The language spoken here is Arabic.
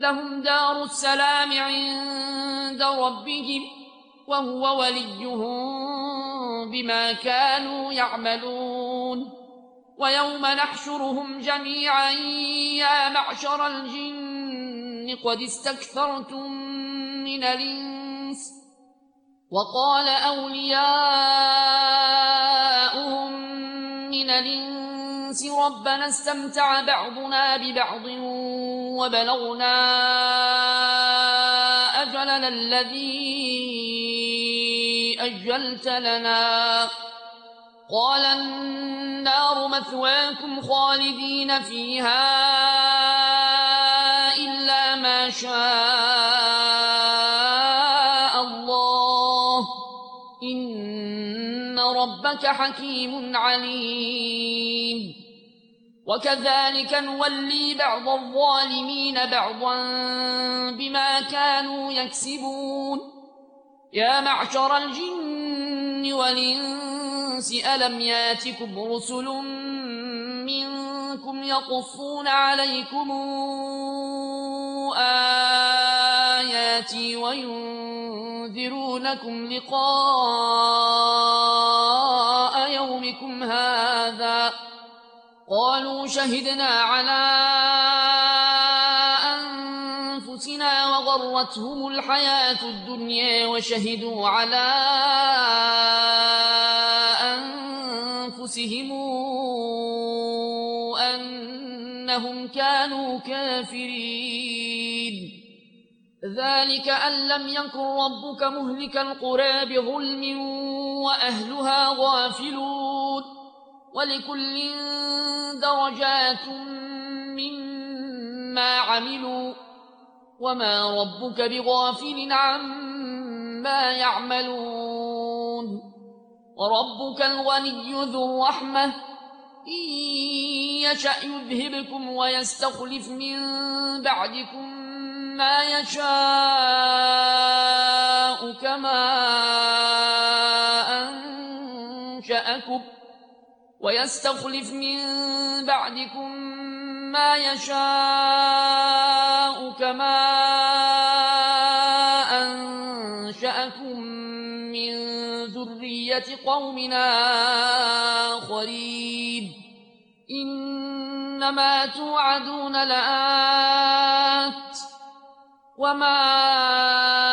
لهم دار السلام عند ربهم وهو وليهم بما كانوا يعملون ويوم نحشرهم جميعا يا معشر الجن قد استكثرتم من الإنس وقال أولياؤهم من الإنس ربنا استمتع بعضنا ببعض وبلغنا أجلنا الذي أجلت لنا قال النار مثواكم خالدين فيها إلا ما شاء الله إن ربك حكيم عليم وكذلك نولي بعض الظالمين بعضا بما كانوا يكسبون يا معشر الجن والإنس ألم ياتكم رسل منكم يقصون عليكم آياتي وينذرونكم لقاء يومكم هذا قالوا شهدنا على أنفسنا وغرتهم الحياة الدنيا وشهدوا على أنفسهم أنهم كانوا كافرين ذلك أن لم يكن ربك مهلك القرى بظلم وأهلها غافلون ولكل درجات مما عملوا وما ربك بغافل عما يعملون وربك الغني ذو الرحمة إن يشأ يذهبكم ويستخلف من بعدكم ما يشاء كما أنشأكم ويستخلف من بعدكم ما يشاء كما أنشأكم من ذرية قومنا آخرين إنما توعدون لآت وما